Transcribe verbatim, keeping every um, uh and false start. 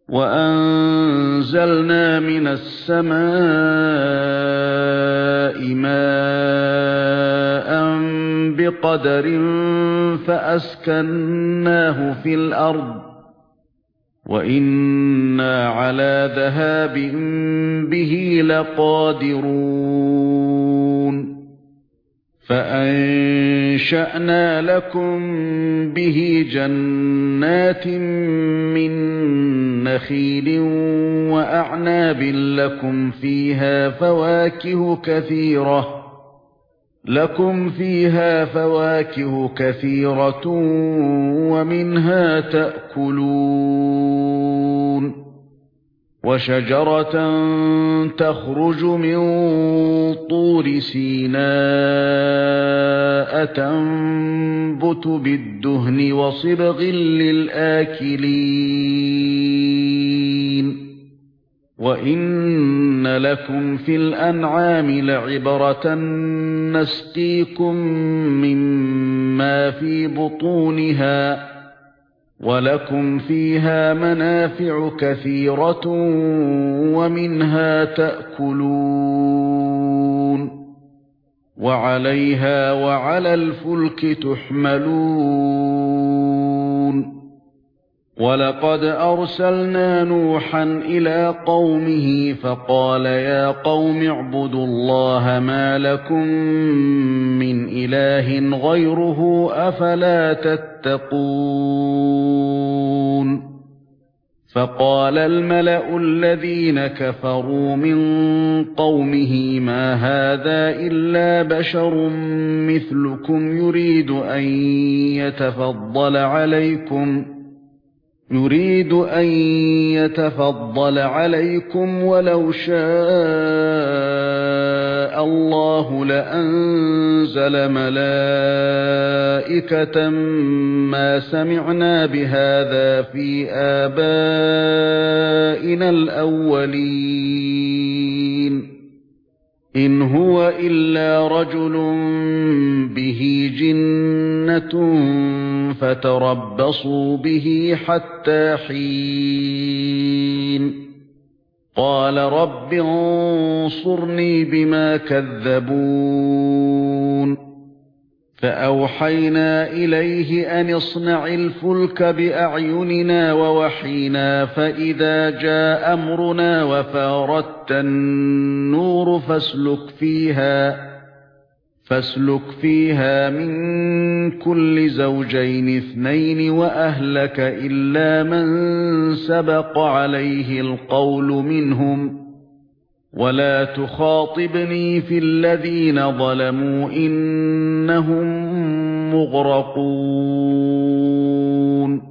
وَأَنزَلْنَا مِنَ السَّمَاءِ مَاءً بِقَدَرٍ فَأَسْكَنَّاهُ فِي الْأَرْضِ وَإِنَّا عَلَى ذَهَابٍ بِهِ لَقَادِرُونَ فَأَنشَأْنَا لَكُم بِهِ جَنَّاتٍ مِّن نَّخِيلٍ وَأَعْنَابٍ لَّكُمْ فِيهَا فَوَاكِهُ كَثِيرَةٌ لَكُمْ فِيهَا فَوَاكِهُ كَثِيرَةٌ وَمِنْهَا تَأْكُلُونَ وَشَجَرَةً تَخْرُجُ مِنْ طُورِ سِينَاءَ تَنبُتُ بِالدُّهْنِ وَصِبْغٍ لِلْآكِلِينَ وَإِنَّ لَكُمْ فِي الْأَنْعَامِ لَعِبْرَةً نَسْقِيكُم مِّمَّا فِي بُطُونِهَا وَلَكُمْ فِيهَا مَنَافِعُ كَثِيرَةٌ وَمِنْهَا تَأْكُلُونَ وَعَلَيْهَا وَعَلَى الْفُلْكِ تُحْمَلُونَ وَلَقَدْ أَرْسَلْنَا نُوحًا إِلَى قَوْمِهِ فَقَالَ يَا قَوْمِ اعْبُدُوا اللَّهَ مَا لَكُمْ مِنْ إِلَٰهٍ غَيْرُهُ أَفَلَا تَتَّقُونَ فَقَالَ الْمَلَأُ الَّذِينَ كَفَرُوا مِنْ قَوْمِهِ مَا هَذَا إِلَّا بَشَرٌ مِثْلُكُمْ يُرِيدُ أَنْ يَتَفَضَّلَ عَلَيْكُمْ يُرِيدُ أَنْ يَتَفَضَّلَ عَلَيْكُمْ وَلَوْ شَاءَ اللَّهُ لَأَنزَلَ مَلَائِكَةً مَا سَمِعْنَا بِهَذَا فِي آبَائِنَا الْأَوَّلِينَ إِنْ هُوَ إِلَّا رَجُلٌ بِهِ جِنَّةٌ فَتَرَبَّصُوا بِهِ حَتَّى حِينٍ قَالَ رَبِّ انصُرْنِي بِمَا كَذَّبُونِ فَأَوْحَيْنَا إِلَيْهِ أَنِ اصْنَعِ الْفُلْكَ بِأَعْيُنِنَا وَوَحْيِنَا فَإِذَا جَاءَ أَمْرُنَا وَفَارَتِ النُّورُ فَاسْلُكْ فِيهَا فَاسْلُكْ فِيهَا مِنْ كُلِّ زَوْجَيْنِ اثْنَيْنِ وَأَهْلَكَ إِلَّا مَنْ سَبَقَ عَلَيْهِ الْقَوْلُ مِنْهُمْ وَلَا تُخَاطِبْنِي فِي الَّذِينَ ظَلَمُوا إِنَّهُمْ مُغْرَقُونَ